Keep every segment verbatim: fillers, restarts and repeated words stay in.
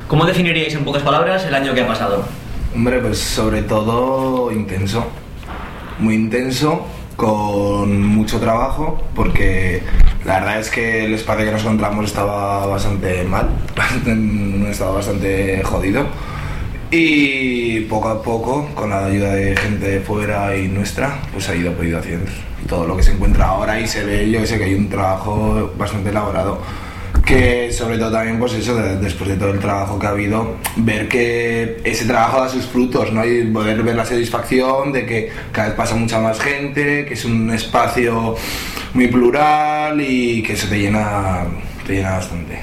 ¿Cómo definiríais en pocas palabras el año que ha pasado? Hombre, pues sobre todo intenso, muy intenso, con mucho trabajo, porque la verdad es que el espacio que nos encontramos estaba bastante mal, estaba bastante jodido, y poco a poco, con la ayuda de gente de fuera y nuestra, pues ha ido podido haciendo todo lo que se encuentra ahora, y se ve, yo sé que hay un trabajo bastante elaborado, que sobre todo también, pues eso, de, después de todo el trabajo que ha habido, ver que ese trabajo da sus frutos, ¿no? Y poder ver la satisfacción de que cada vez pasa mucha más gente, que es un espacio muy plural y que eso te llena, te llena bastante.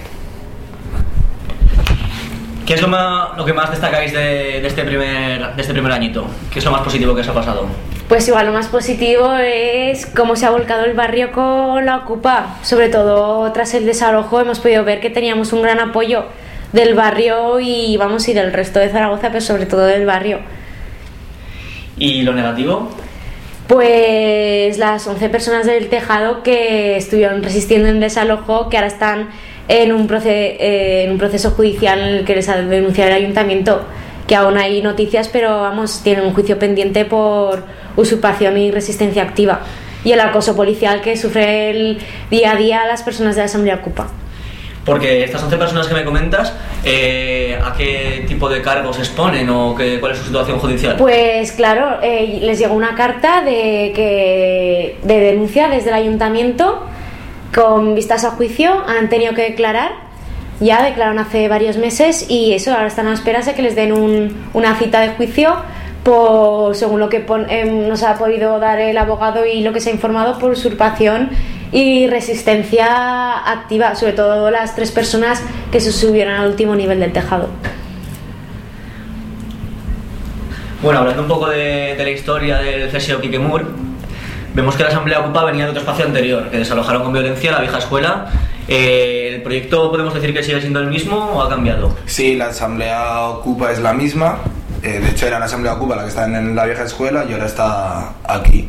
¿Qué es lo, más, lo que más destacáis de, de, este primer, de este primer añito? ¿Qué es lo más positivo que os ha pasado? Pues igual lo más positivo es cómo se ha volcado el barrio con la Ocupa. Sobre todo tras el desalojo hemos podido ver que teníamos un gran apoyo del barrio y vamos y del resto de Zaragoza, pero sobre todo del barrio. ¿Y lo negativo? Pues las once personas del tejado que estuvieron resistiendo en desalojo, que ahora están en un, proce- eh, en un proceso judicial en el que les ha denunciado el ayuntamiento, que aún hay noticias, pero vamos, tienen un juicio pendiente por usurpación y resistencia activa, y el acoso policial que sufre el día a día las personas de la Asamblea Ocupa. Porque estas once personas que me comentas, eh, ¿a qué tipo de cargos se exponen o qué, cuál es su situación judicial? Pues claro, eh, les llegó una carta de, que, de denuncia desde el ayuntamiento con vistas a juicio. Han tenido que declarar, ya declararon hace varios meses, y eso, ahora están a la espera de que les den un, una cita de juicio por, según lo que pon, eh, nos ha podido dar el abogado y lo que se ha informado, por usurpación y resistencia activa, sobre todo las tres personas que se subieron al último nivel del tejado. Bueno, hablando un poco de, de la historia del C S O Quique Mur, vemos que la Asamblea Ocupa venía de otro espacio anterior, que desalojaron con violencia la vieja escuela. Eh, ¿El proyecto podemos decir que sigue siendo el mismo o ha cambiado? Sí, la Asamblea Ocupa es la misma. Eh, de hecho era la Asamblea Ocupa la que está en la vieja escuela y ahora está aquí.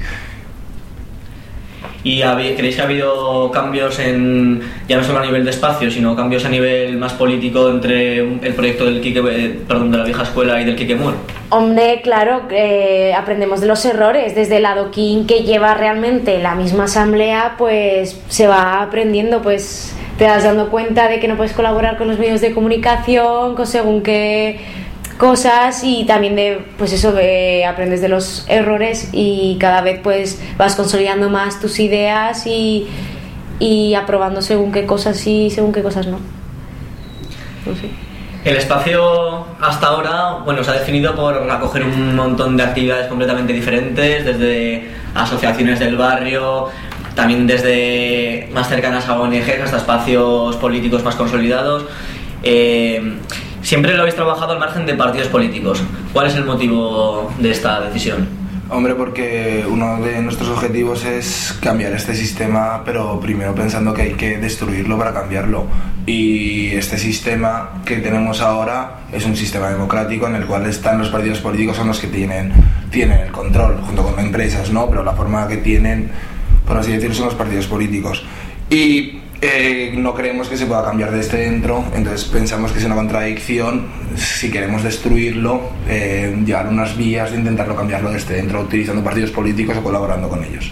¿Y creéis que ha habido cambios en, ya no solo a nivel de espacio, sino cambios a nivel más político entre el proyecto del Quique, perdón, de la vieja escuela y del Quique Mur? Hombre, claro, eh, aprendemos de los errores. Desde el adoquín que lleva realmente la misma asamblea, pues se va aprendiendo, pues te das dando cuenta de que no puedes colaborar con los medios de comunicación, con según qué cosas, y también de, pues eso, de, aprendes de los errores y cada vez pues vas consolidando más tus ideas y, y aprobando según qué cosas sí y según qué cosas no. No sé. El espacio hasta ahora, bueno, se ha definido por acoger un montón de actividades completamente diferentes, desde asociaciones del barrio, también desde más cercanas a O N Ges hasta espacios políticos más consolidados. Eh, siempre lo habéis trabajado al margen de partidos políticos. ¿Cuál es el motivo de esta decisión? Hombre, porque uno de nuestros objetivos es cambiar este sistema, pero primero pensando que hay que destruirlo para cambiarlo. Y este sistema que tenemos ahora es un sistema democrático en el cual están los partidos políticos, son los que tienen, tienen el control, junto con empresas, ¿no? Pero la forma que tienen, por así decirlo, son los partidos políticos. Y eh, no creemos que se pueda cambiar desde dentro, entonces pensamos que es una contradicción, si queremos destruirlo, eh, llevar unas vías de intentarlo cambiarlo desde dentro, utilizando partidos políticos o colaborando con ellos.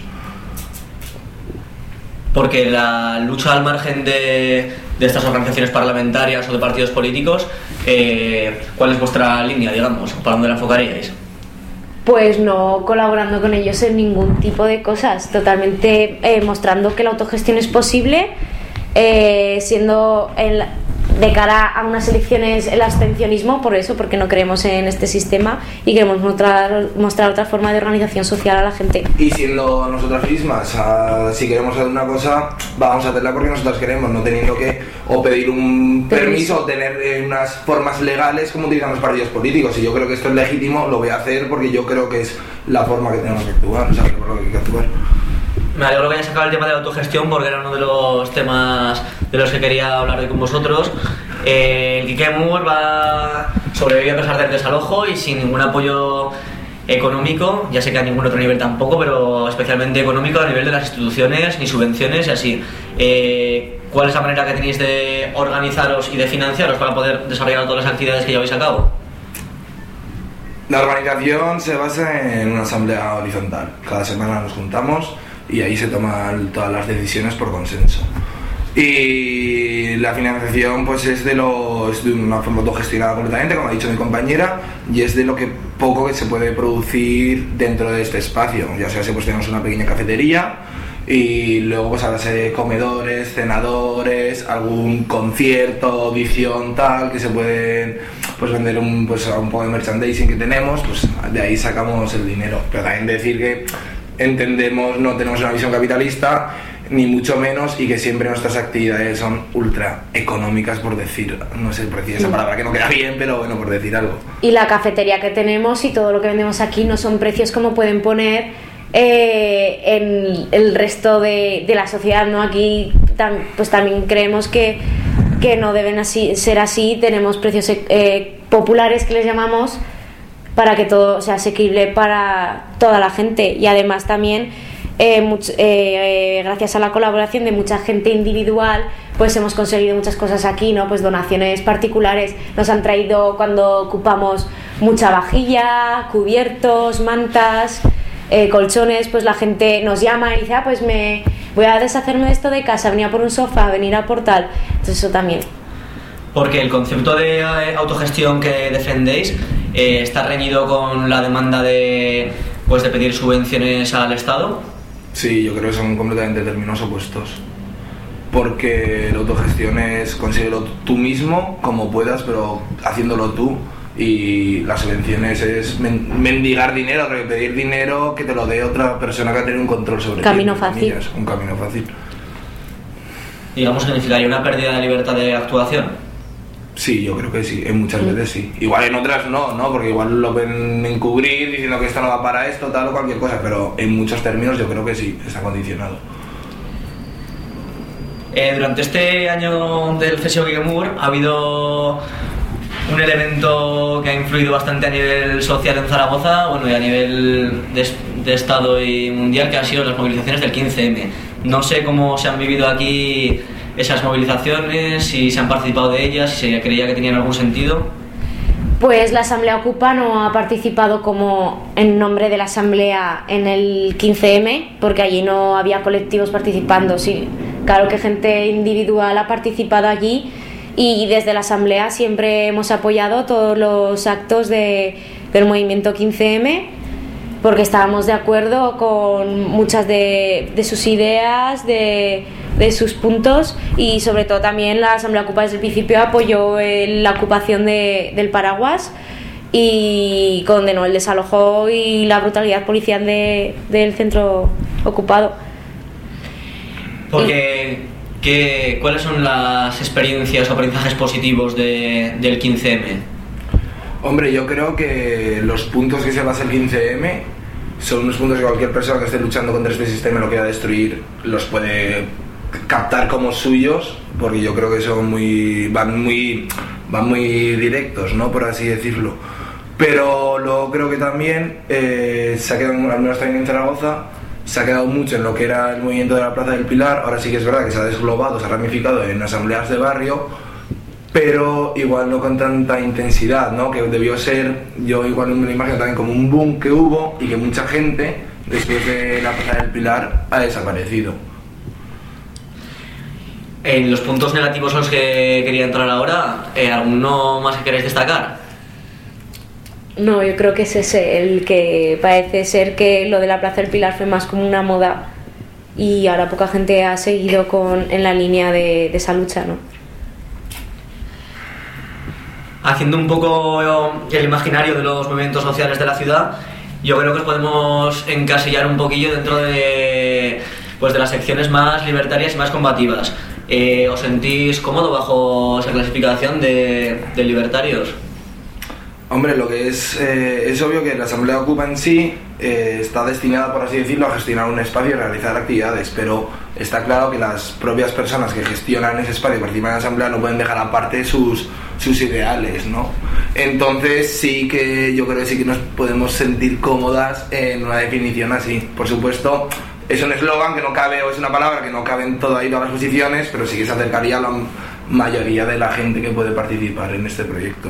Porque la lucha al margen de, de estas organizaciones parlamentarias o de partidos políticos, eh, ¿cuál es vuestra línea, digamos? ¿Para dónde la enfocaríais? Pues no colaborando con ellos en ningún tipo de cosas, totalmente eh, mostrando que la autogestión es posible, eh, siendo el, de cara a unas elecciones el abstencionismo, por eso, porque no creemos en este sistema y queremos mostrar, mostrar otra forma de organización social a la gente. Y siendo nosotras mismas, uh, si queremos hacer una cosa, vamos a hacerla porque nosotras queremos, no teniendo que o pedir un permiso, permiso o tener eh, unas formas legales como utilizan los partidos políticos. Y yo creo que esto es legítimo, lo voy a hacer porque yo creo que es la forma que tenemos que actuar, o sea, por lo que hay que actuar. Me alegro que hayas sacado el tema de la autogestión porque era uno de los temas de los que quería hablar hoy con vosotros. Eh, el Quique Mur va sobrevivió a pesar del desalojo y sin ningún apoyo económico, ya sé que a ningún otro nivel tampoco, pero especialmente económico a nivel de las instituciones, ni subvenciones y así. Eh, ¿cuál es la manera que tenéis de organizaros y de financiaros para poder desarrollar todas las actividades que lleváis a cabo? La organización se basa en una asamblea horizontal. Cada semana nos juntamos y ahí se toman todas las decisiones por consenso. Y la financiación pues es de, lo, es de una forma autogestionada completamente, como ha dicho mi compañera, y es de lo que poco que se puede producir dentro de este espacio. Ya sea si pues tenemos una pequeña cafetería y luego pues a base de comedores, cenadores, algún concierto, audición tal, que se pueden pues vender un, pues, un poco de merchandising que tenemos, pues de ahí sacamos el dinero. Pero también decir que entendemos, no tenemos una visión capitalista, ni mucho menos, y que siempre nuestras actividades son ultra económicas, por decir, no sé por decir esa palabra que no queda bien, pero bueno, por decir algo. Y la cafetería que tenemos y todo lo que vendemos aquí no son precios como pueden poner eh, en el resto de, de la sociedad, ¿no? Aquí tam, pues también creemos que, que no deben así, ser así. Tenemos precios eh, populares, que les llamamos, para que todo sea asequible para toda la gente. Y además también Eh, much, eh, gracias a la colaboración de mucha gente individual, pues hemos conseguido muchas cosas aquí, ¿no? Pues donaciones particulares nos han traído cuando ocupamos mucha vajilla, cubiertos, mantas, eh, colchones. Pues la gente nos llama y dice, ah, pues me voy a deshacerme de esto de casa, venir a por un sofá, venir a por tal. Entonces eso también. Porque el concepto de eh, autogestión que defendéis eh, está reñido con la demanda de, pues, de pedir subvenciones al Estado. Sí, yo creo que son completamente términos opuestos. Porque la autogestión es consíguelo tú mismo, como puedas, pero haciéndolo tú. Y las subvenciones es men- mendigar dinero, pedir dinero que te lo dé otra persona que ha tenido un control sobre ti. Camino fácil. Un camino fácil. Digamos que significaría una pérdida de libertad de actuación. Sí, yo creo que sí, en muchas veces sí. Igual en otras no, ¿no? Porque igual lo ven encubrir diciendo que esto no va para esto, tal o cualquier cosa, pero en muchos términos yo creo que sí, está condicionado. Eh, durante este año del C S O Gigamur ha habido un elemento que ha influido bastante a nivel social en Zaragoza, bueno, y a nivel de, de Estado y mundial, que han sido las movilizaciones del quince eme. No sé cómo se han vivido aquí esas movilizaciones, si se han participado de ellas, si se creía que tenían algún sentido. Pues la Asamblea Ocupa no ha participado como en nombre de la Asamblea en el quince eme, porque allí no había colectivos participando. Sí, claro que gente individual ha participado allí, y desde la Asamblea siempre hemos apoyado todos los actos de, del movimiento quince eme, porque estábamos de acuerdo con muchas de, de sus ideas, de, de sus puntos, y sobre todo también la Asamblea Ocupa desde el principio apoyó el, la ocupación de, del Paraguas y condenó el desalojo y la brutalidad policial de, del centro ocupado. Porque, ¿qué, ¿cuáles son las experiencias o aprendizajes positivos de, del quince eme? Hombre, yo creo que los puntos que se basa el quince eme son unos puntos que cualquier persona que esté luchando contra este sistema y lo quiera destruir los puede captar como suyos, porque yo creo que son muy van muy van muy directos, ¿no? Por así decirlo. Pero luego creo que también eh, se ha quedado, al menos también en Zaragoza, se ha quedado mucho en lo que era el movimiento de la Plaza del Pilar. Ahora sí que es verdad que se ha desglobado, se ha ramificado en asambleas de barrio, pero igual no con tanta intensidad, ¿no? Que debió ser, yo igual me lo imagino también como un boom que hubo y que mucha gente, después de la Plaza del Pilar, ha desaparecido. En los puntos negativos a los que quería entrar ahora, eh, ¿alguno más que queréis destacar? No, yo creo que es ese, el que parece ser que lo de la Plaza del Pilar fue más como una moda y ahora poca gente ha seguido con, en la línea de, de esa lucha, ¿no? Haciendo un poco el imaginario de los movimientos sociales de la ciudad, yo creo que os podemos encasillar un poquillo dentro de, pues, de las secciones más libertarias y más combativas. Eh, ¿Os sentís cómodo bajo esa clasificación de, de libertarios? Hombre, lo que es eh, es obvio que la Asamblea Ocupa en sí eh, está destinada, por así decirlo, a gestionar un espacio y realizar actividades, pero está claro que las propias personas que gestionan ese espacio y participan en la Asamblea no pueden dejar aparte sus, sus ideales, ¿no? Entonces sí que yo creo que sí que nos podemos sentir cómodas en una definición así. Por supuesto, es un eslogan que no cabe, o es una palabra que no cabe en todo ahí todas las posiciones, pero sí que se acercaría a la mayoría de la gente que puede participar en este proyecto.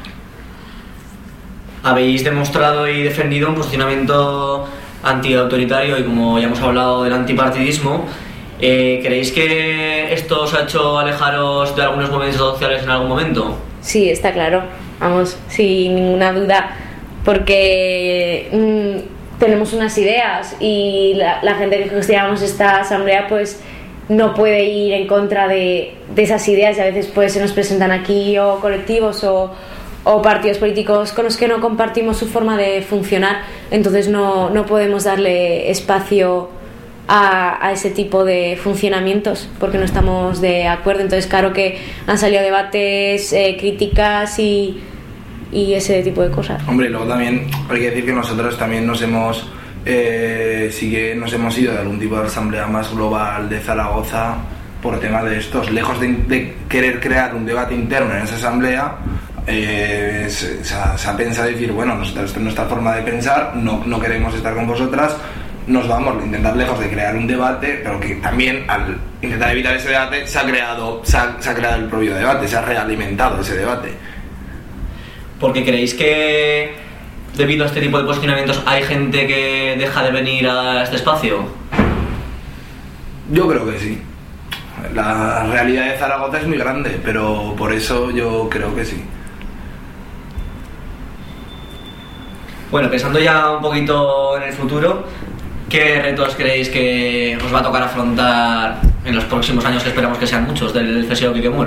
Habéis demostrado y defendido un posicionamiento antiautoritario y, como ya hemos hablado, del antipartidismo. Eh, ¿Creéis que esto os ha hecho alejaros de algunos movimientos sociales en algún momento? Sí, está claro, vamos, sin ninguna duda, porque mmm, tenemos unas ideas y la, la gente que gestionamos esta asamblea pues no puede ir en contra de, de esas ideas, y a veces pues se nos presentan aquí o colectivos o, o partidos políticos con los que no compartimos su forma de funcionar, entonces no, no podemos darle espacio A, a ese tipo de funcionamientos porque no estamos de acuerdo. Entonces claro que han salido debates, eh, críticas y, y ese tipo de cosas. Hombre, luego también hay que decir que nosotros también nos hemos eh, sí que nos hemos ido de algún tipo de asamblea más global de Zaragoza por temas de estos, lejos de, de querer crear un debate interno en esa asamblea. Eh, se, se, ha, se ha pensado decir, bueno, nosotros, esta es nuestra forma de pensar, no, no queremos estar con vosotras, nos vamos a intentar lejos de crear un debate, pero que también al intentar evitar ese debate se ha creado, se ha, se ha creado el propio debate, se ha realimentado ese debate. Porque creéis que debido a este tipo de posicionamientos hay gente que deja de venir a este espacio. Yo creo que sí. La realidad de Zaragoza es muy grande, pero por eso yo creo que sí. Bueno, pensando ya un poquito en el futuro, ¿qué retos creéis que os va a tocar afrontar en los próximos años, que esperamos que sean muchos, del C S O Quique Moore?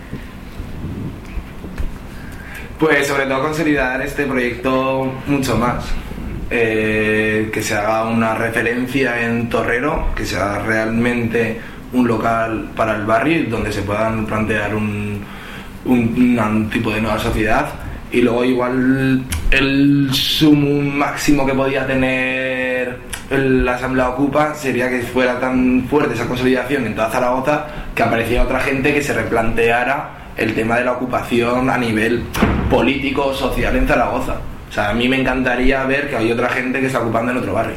Pues sobre todo consolidar este proyecto mucho más. Eh, que se haga una referencia en Torrero, que sea realmente un local para el barrio donde se puedan plantear un, un, un tipo de nueva sociedad. Y luego igual el sumum máximo que podía tener la Asamblea Ocupa sería que fuera tan fuerte esa consolidación en toda Zaragoza que apareciera otra gente que se replanteara el tema de la ocupación a nivel político, social en Zaragoza. O sea, a mí me encantaría ver que hay otra gente que está ocupando en otro barrio.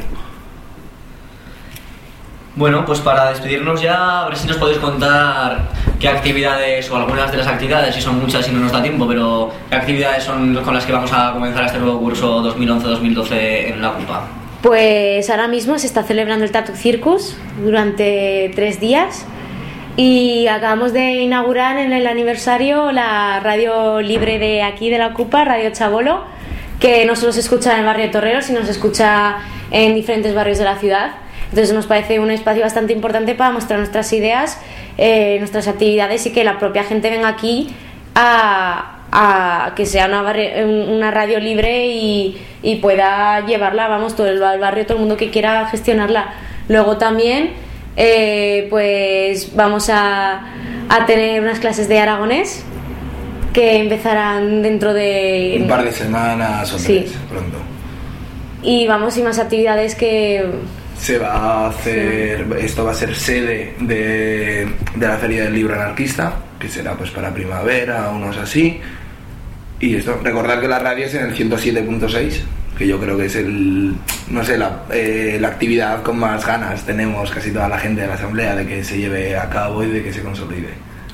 Bueno, pues para despedirnos ya, a ver si nos podéis contar qué actividades, o algunas de las actividades, si son muchas y no nos da tiempo, pero qué actividades son con las que vamos a comenzar este nuevo curso dos mil once dos mil doce en la Ocupa. Pues ahora mismo se está celebrando el Tattoo Circus durante tres días y acabamos de inaugurar en el aniversario la radio libre de aquí de la Ocupa, Radio Chabolo, que no solo se escucha en el barrio de Torrero, sino se escucha en diferentes barrios de la ciudad. Entonces nos parece un espacio bastante importante para mostrar nuestras ideas, eh, nuestras actividades, y que la propia gente venga aquí a, a que sea una, barri- una radio libre y, y pueda llevarla, vamos, todo el barrio, todo el mundo que quiera gestionarla. Luego también eh, pues vamos a, a tener unas clases de aragonés que empezarán dentro de un par de semanas o sí. tres, pronto. Y vamos, y más actividades que se va a hacer, sí. Esto va a ser sede de, de la Feria del Libro Anarquista, que será pues para primavera, unos así. Y esto, recordar que la radio es en el ciento siete punto seis, que yo creo que es el, no sé, la, eh, la actividad con más ganas tenemos casi toda la gente de la asamblea de que se lleve a cabo y de que se consolide.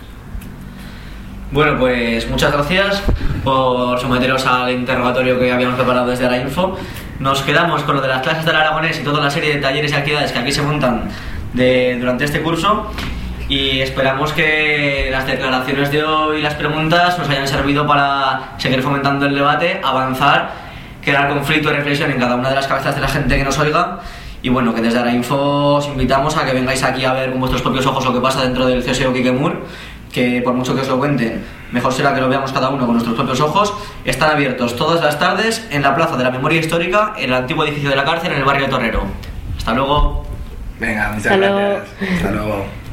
Bueno, pues muchas gracias por someteros al interrogatorio que habíamos preparado desde la info. Nos quedamos con lo de las clases del aragonés y toda la serie de talleres y actividades que aquí se montan de, durante este curso, y esperamos que las declaraciones de hoy y las preguntas nos hayan servido para seguir fomentando el debate, avanzar, crear conflicto y reflexión en cada una de las cabezas de la gente que nos oiga. Y bueno, que desde la info os invitamos a que vengáis aquí a ver con vuestros propios ojos lo que pasa dentro del C S O Quique Moore, que por mucho que os lo cuenten, mejor será que lo veamos cada uno con nuestros propios ojos. Están abiertos todas las tardes en la Plaza de la Memoria Histórica, en el antiguo edificio de la cárcel, en el barrio Torrero. Hasta luego. Venga, muchas Hasta gracias. luego. Hasta luego.